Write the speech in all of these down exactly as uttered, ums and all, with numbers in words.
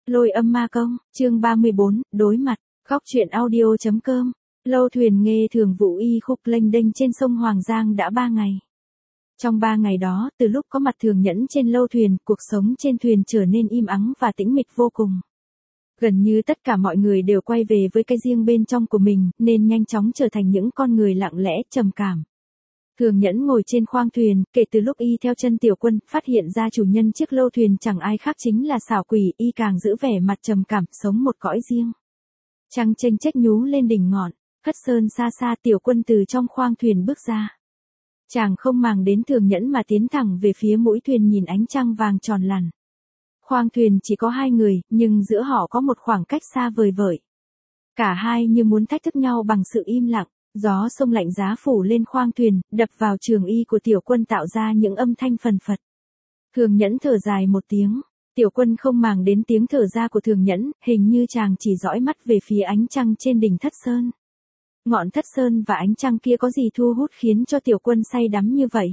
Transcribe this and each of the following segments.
Lôi âm ma công, chương ba mươi bốn, đối mặt, góc truyện audio.com. Lâu thuyền nghề thường vụ y khúc lênh đênh trên sông Hoàng Giang đã ba ngày. Trong ba ngày đó, từ lúc có mặt Thường Nhẫn trên lâu thuyền, cuộc sống trên thuyền trở nên im ắng và tĩnh mịch vô cùng. Gần như tất cả mọi người đều quay về với cái riêng bên trong của mình, nên nhanh chóng trở thành những con người lặng lẽ, trầm cảm. Thường Nhẫn ngồi trên khoang thuyền, kể từ lúc y theo chân Tiểu Quân, phát hiện ra chủ nhân chiếc lâu thuyền chẳng ai khác chính là Xảo Quỷ, y càng giữ vẻ mặt trầm cảm, sống một cõi riêng. Trăng chênh chếch nhú lên đỉnh ngọn, Hất Sơn xa xa, Tiểu Quân từ trong khoang thuyền bước ra. Chàng không màng đến Thường Nhẫn mà tiến thẳng về phía mũi thuyền nhìn ánh trăng vàng tròn lằn. Khoang thuyền chỉ có hai người, nhưng giữa họ có một khoảng cách xa vời vợi. Cả hai như muốn thách thức nhau bằng sự im lặng. Gió sông lạnh giá phủ lên khoang thuyền, đập vào trường y của Tiểu Quân tạo ra những âm thanh phần phật. Thường Nhẫn thở dài một tiếng. Tiểu Quân không màng đến tiếng thở ra của Thường Nhẫn, hình như chàng chỉ dõi mắt về phía ánh trăng trên đỉnh Thất Sơn. Ngọn Thất Sơn và ánh trăng kia có gì thu hút khiến cho Tiểu Quân say đắm như vậy?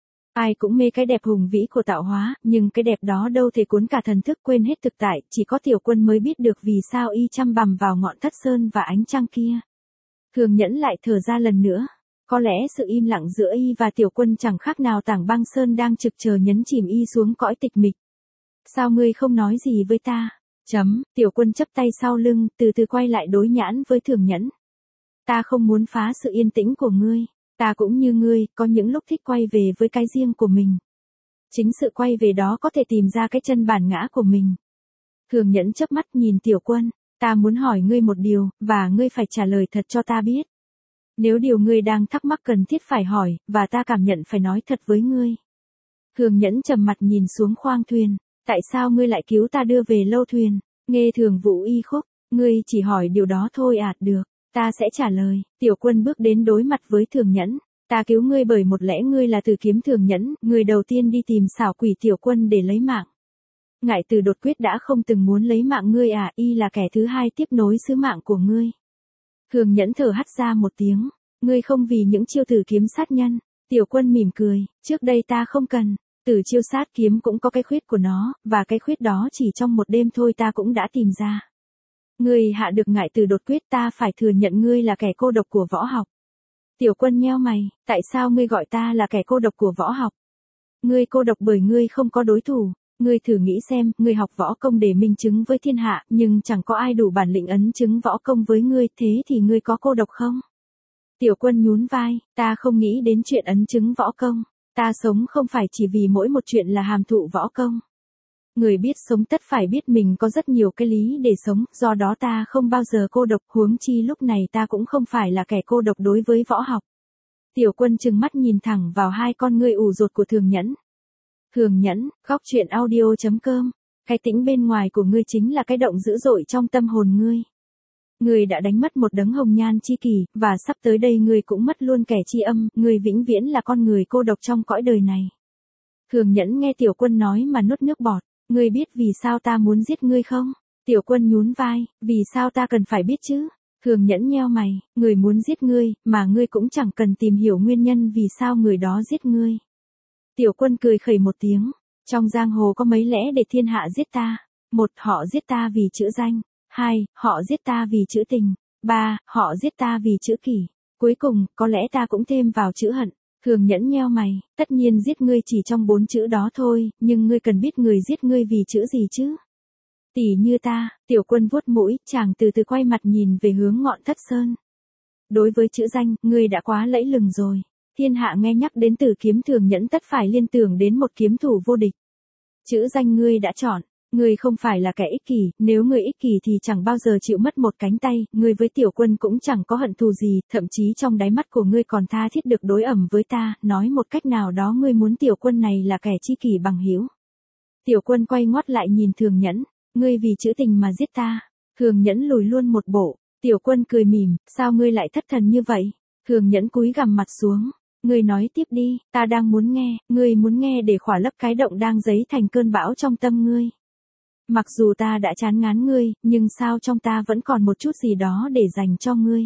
Ai cũng mê cái đẹp hùng vĩ của tạo hóa, nhưng cái đẹp đó đâu thể cuốn cả thần thức quên hết thực tại, chỉ có Tiểu Quân mới biết được vì sao y chăm bằm vào ngọn Thất Sơn và ánh trăng kia. Thường Nhẫn lại thở ra lần nữa. Có lẽ sự im lặng giữa y và Tiểu Quân chẳng khác nào tảng băng sơn đang trực chờ nhấn chìm y xuống cõi tịch mịch. Sao ngươi không nói gì với ta? Chấm, Tiểu Quân chắp tay sau lưng, từ từ quay lại đối nhãn với Thường Nhẫn. Ta không muốn phá sự yên tĩnh của ngươi. Ta cũng như ngươi, có những lúc thích quay về với cái riêng của mình. Chính sự quay về đó có thể tìm ra cái chân bản ngã của mình. Thường Nhẫn chớp mắt nhìn Tiểu Quân. Ta muốn hỏi ngươi một điều, và ngươi phải trả lời thật cho ta biết. Nếu điều ngươi đang thắc mắc cần thiết phải hỏi, và ta cảm nhận phải nói thật với ngươi. Thường Nhẫn trầm mặt nhìn xuống khoang thuyền. Tại sao ngươi lại cứu ta đưa về lâu thuyền? Nghe thường vụ y khúc, ngươi chỉ hỏi điều đó thôi à? Được, ta sẽ trả lời. Tiểu Quân bước đến đối mặt với Thường Nhẫn. Ta cứu ngươi bởi một lẽ ngươi là Từ Kiếm Thường Nhẫn, người đầu tiên đi tìm Xảo Quỷ Tiểu Quân để lấy mạng. Ngải Từ đột quyết đã không từng muốn lấy mạng ngươi à, y là kẻ thứ hai tiếp nối sứ mạng của ngươi. Thường Nhẫn thở hắt ra một tiếng, ngươi không vì những chiêu tử kiếm sát nhân. Tiểu Quân mỉm cười, trước đây ta không cần, tử chiêu sát kiếm cũng có cái khuyết của nó, và cái khuyết đó chỉ trong một đêm thôi ta cũng đã tìm ra. Ngươi hạ được Ngải Từ đột quyết, ta phải thừa nhận ngươi là kẻ cô độc của võ học. Tiểu Quân nheo mày, tại sao ngươi gọi ta là kẻ cô độc của võ học? Ngươi cô độc bởi ngươi không có đối thủ. Ngươi thử nghĩ xem, ngươi học võ công để minh chứng với thiên hạ, nhưng chẳng có ai đủ bản lĩnh ấn chứng võ công với ngươi, thế thì ngươi có cô độc không? Tiểu Quân nhún vai, ta không nghĩ đến chuyện ấn chứng võ công, ta sống không phải chỉ vì mỗi một chuyện là hàm thụ võ công. Người biết sống tất phải biết mình có rất nhiều cái lý để sống, do đó ta không bao giờ cô độc, huống chi lúc này ta cũng không phải là kẻ cô độc đối với võ học. Tiểu Quân trừng mắt nhìn thẳng vào hai con ngươi ủ rột của Thường Nhẫn. Thường Nhẫn, góc truyện audio.com. Cái tĩnh bên ngoài của ngươi chính là cái động dữ dội trong tâm hồn ngươi. Ngươi đã đánh mất một đấng hồng nhan chi kỷ, và sắp tới đây ngươi cũng mất luôn kẻ tri âm, ngươi vĩnh viễn là con người cô độc trong cõi đời này. Thường Nhẫn nghe Tiểu Quân nói mà nuốt nước bọt, ngươi biết vì sao ta muốn giết ngươi không? Tiểu Quân nhún vai, vì sao ta cần phải biết chứ? Thường Nhẫn nheo mày, người muốn giết ngươi, mà ngươi cũng chẳng cần tìm hiểu nguyên nhân vì sao người đó giết ngươi. Tiểu Quân cười khẩy một tiếng, trong giang hồ có mấy lẽ để thiên hạ giết ta. Một, họ giết ta vì chữ danh. Hai, họ giết ta vì chữ tình. Ba, họ giết ta vì chữ kỷ. Cuối cùng, có lẽ ta cũng thêm vào chữ hận. Thường Nhẫn nheo mày, tất nhiên giết ngươi chỉ trong bốn chữ đó thôi, nhưng ngươi cần biết người giết ngươi vì chữ gì chứ? Tỉ như ta. Tiểu Quân vuốt mũi, chàng từ từ quay mặt nhìn về hướng ngọn Thất Sơn. Đối với chữ danh, ngươi đã quá lẫy lừng rồi. Thiên hạ nghe nhắc đến Từ Kiếm Thường Nhẫn tất phải liên tưởng đến một kiếm thủ vô địch. Chữ danh ngươi đã chọn, ngươi không phải là kẻ ích kỷ, nếu ngươi ích kỷ thì chẳng bao giờ chịu mất một cánh tay, ngươi với Tiểu Quân cũng chẳng có hận thù gì, thậm chí trong đáy mắt của ngươi còn tha thiết được đối ẩm với ta, nói một cách nào đó ngươi muốn Tiểu Quân này là kẻ chi kỷ bằng hữu. Tiểu Quân quay ngoắt lại nhìn Thường Nhẫn, ngươi vì chữ tình mà giết ta. Thường Nhẫn lùi luôn một bộ, Tiểu Quân cười mỉm, sao ngươi lại thất thần như vậy? Thường Nhẫn cúi gằm mặt xuống. Ngươi nói tiếp đi, ta đang muốn nghe, ngươi muốn nghe để khỏa lấp cái động đang dấy thành cơn bão trong tâm ngươi. Mặc dù ta đã chán ngán ngươi, nhưng sao trong ta vẫn còn một chút gì đó để dành cho ngươi.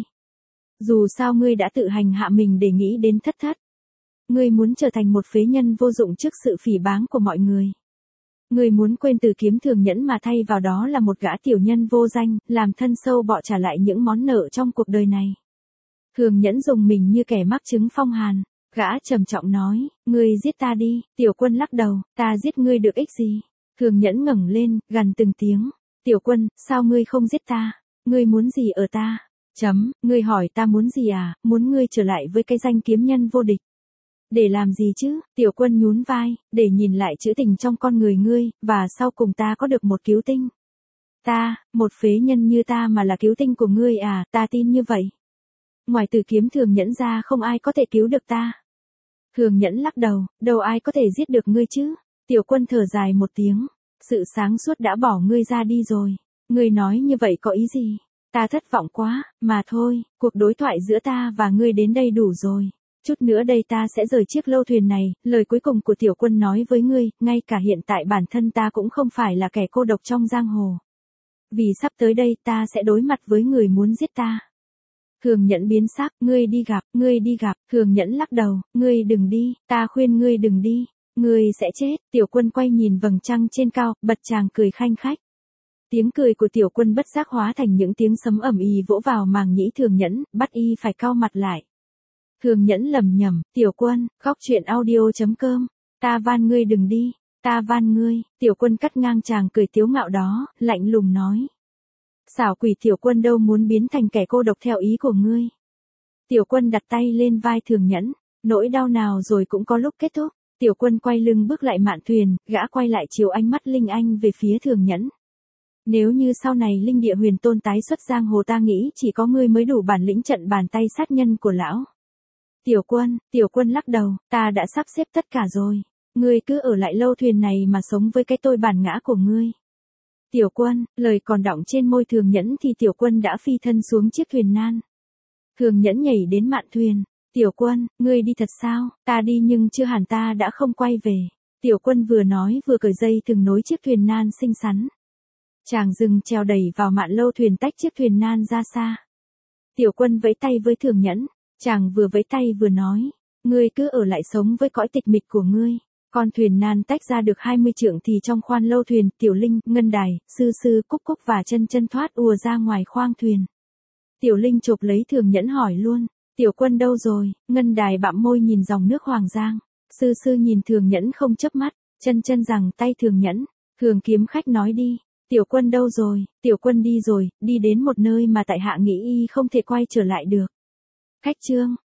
Dù sao ngươi đã tự hành hạ mình để nghĩ đến thất thất. Ngươi muốn trở thành một phế nhân vô dụng trước sự phỉ báng của mọi người. Ngươi muốn quên Từ Kiếm Thường Nhẫn mà thay vào đó là một gã tiểu nhân vô danh, làm thân sâu bọ trả lại những món nợ trong cuộc đời này. Thường Nhẫn dùng mình như kẻ mắc chứng phong hàn, gã trầm trọng nói, ngươi giết ta đi. Tiểu Quân lắc đầu, ta giết ngươi được ích gì? Thường Nhẫn ngẩng lên, gằn từng tiếng, Tiểu Quân, sao ngươi không giết ta? Ngươi muốn gì ở ta? Chấm, ngươi hỏi ta muốn gì à? Muốn ngươi trở lại với cái danh kiếm nhân vô địch. Để làm gì chứ? Tiểu Quân nhún vai, để nhìn lại trữ tình trong con người ngươi, và sau cùng ta có được một cứu tinh. Ta, một phế nhân như ta mà là cứu tinh của ngươi à? Ta tin như vậy. Ngoài Từ Kiếm Thường Nhẫn ra không ai có thể cứu được ta. Thường Nhẫn lắc đầu, đâu ai có thể giết được ngươi chứ? Tiểu Quân thở dài một tiếng, sự sáng suốt đã bỏ ngươi ra đi rồi. Ngươi nói như vậy có ý gì? Ta thất vọng quá, mà thôi, cuộc đối thoại giữa ta và ngươi đến đây đủ rồi. Chút nữa đây ta sẽ rời chiếc lâu thuyền này, lời cuối cùng của Tiểu Quân nói với ngươi, ngay cả hiện tại bản thân ta cũng không phải là kẻ cô độc trong giang hồ. Vì sắp tới đây ta sẽ đối mặt với người muốn giết ta. Thường Nhẫn biến sắc, ngươi đi gặp, ngươi đi gặp, Thường Nhẫn lắc đầu, ngươi đừng đi, ta khuyên ngươi đừng đi, ngươi sẽ chết. Tiểu Quân quay nhìn vầng trăng trên cao, bật chàng cười khanh khách. Tiếng cười của Tiểu Quân bất giác hóa thành những tiếng sấm ầm ĩ vỗ vào màng nhĩ Thường Nhẫn, bắt y phải cau mặt lại. Thường Nhẫn lẩm nhẩm, Tiểu Quân, khóc chuyện audio chấm com, ta van ngươi đừng đi, ta van ngươi. Tiểu Quân cắt ngang chàng cười tiếu ngạo đó, lạnh lùng nói. Xảo quỷ Tiểu Quân đâu muốn biến thành kẻ cô độc theo ý của ngươi. Tiểu Quân đặt tay lên vai Thường Nhẫn, nỗi đau nào rồi cũng có lúc kết thúc. Tiểu Quân quay lưng bước lại mạn thuyền, gã quay lại chiếu ánh mắt Linh Anh về phía Thường Nhẫn. Nếu như sau này Linh Địa Huyền Tôn tái xuất giang hồ ta nghĩ chỉ có ngươi mới đủ bản lĩnh trận bàn tay sát nhân của lão. Tiểu Quân, Tiểu Quân lắc đầu, ta đã sắp xếp tất cả rồi. Ngươi cứ ở lại lâu thuyền này mà sống với cái tôi bản ngã của ngươi. Tiểu Quân, lời còn đọng trên môi Thường Nhẫn thì Tiểu Quân đã phi thân xuống chiếc thuyền nan. Thường Nhẫn nhảy đến mạn thuyền. Tiểu Quân, ngươi đi thật sao? Ta đi nhưng chưa hẳn ta đã không quay về. Tiểu Quân vừa nói vừa cởi dây thừng nối chiếc thuyền nan xinh xắn. Chàng dừng treo đẩy vào mạn lâu thuyền tách chiếc thuyền nan ra xa. Tiểu Quân vẫy tay với Thường Nhẫn. Chàng vừa vẫy tay vừa nói. Ngươi cứ ở lại sống với cõi tịch mịch của ngươi. Con thuyền nan tách ra được hai mươi trượng thì trong khoan lâu thuyền, Tiểu Linh, Ngân Đài, Sư Sư, Cúc Cúc và Chân Chân thoát ùa ra ngoài khoang thuyền. Tiểu Linh chộp lấy Thường Nhẫn hỏi luôn. Tiểu Quân đâu rồi? Ngân Đài bặm môi nhìn dòng nước Hoàng Giang. Sư Sư nhìn Thường Nhẫn không chớp mắt. Chân Chân giằng tay Thường Nhẫn. Thường kiếm khách nói đi. Tiểu Quân đâu rồi? Tiểu Quân đi rồi, đi đến một nơi mà tại hạ nghĩ y không thể quay trở lại được. Khách trương.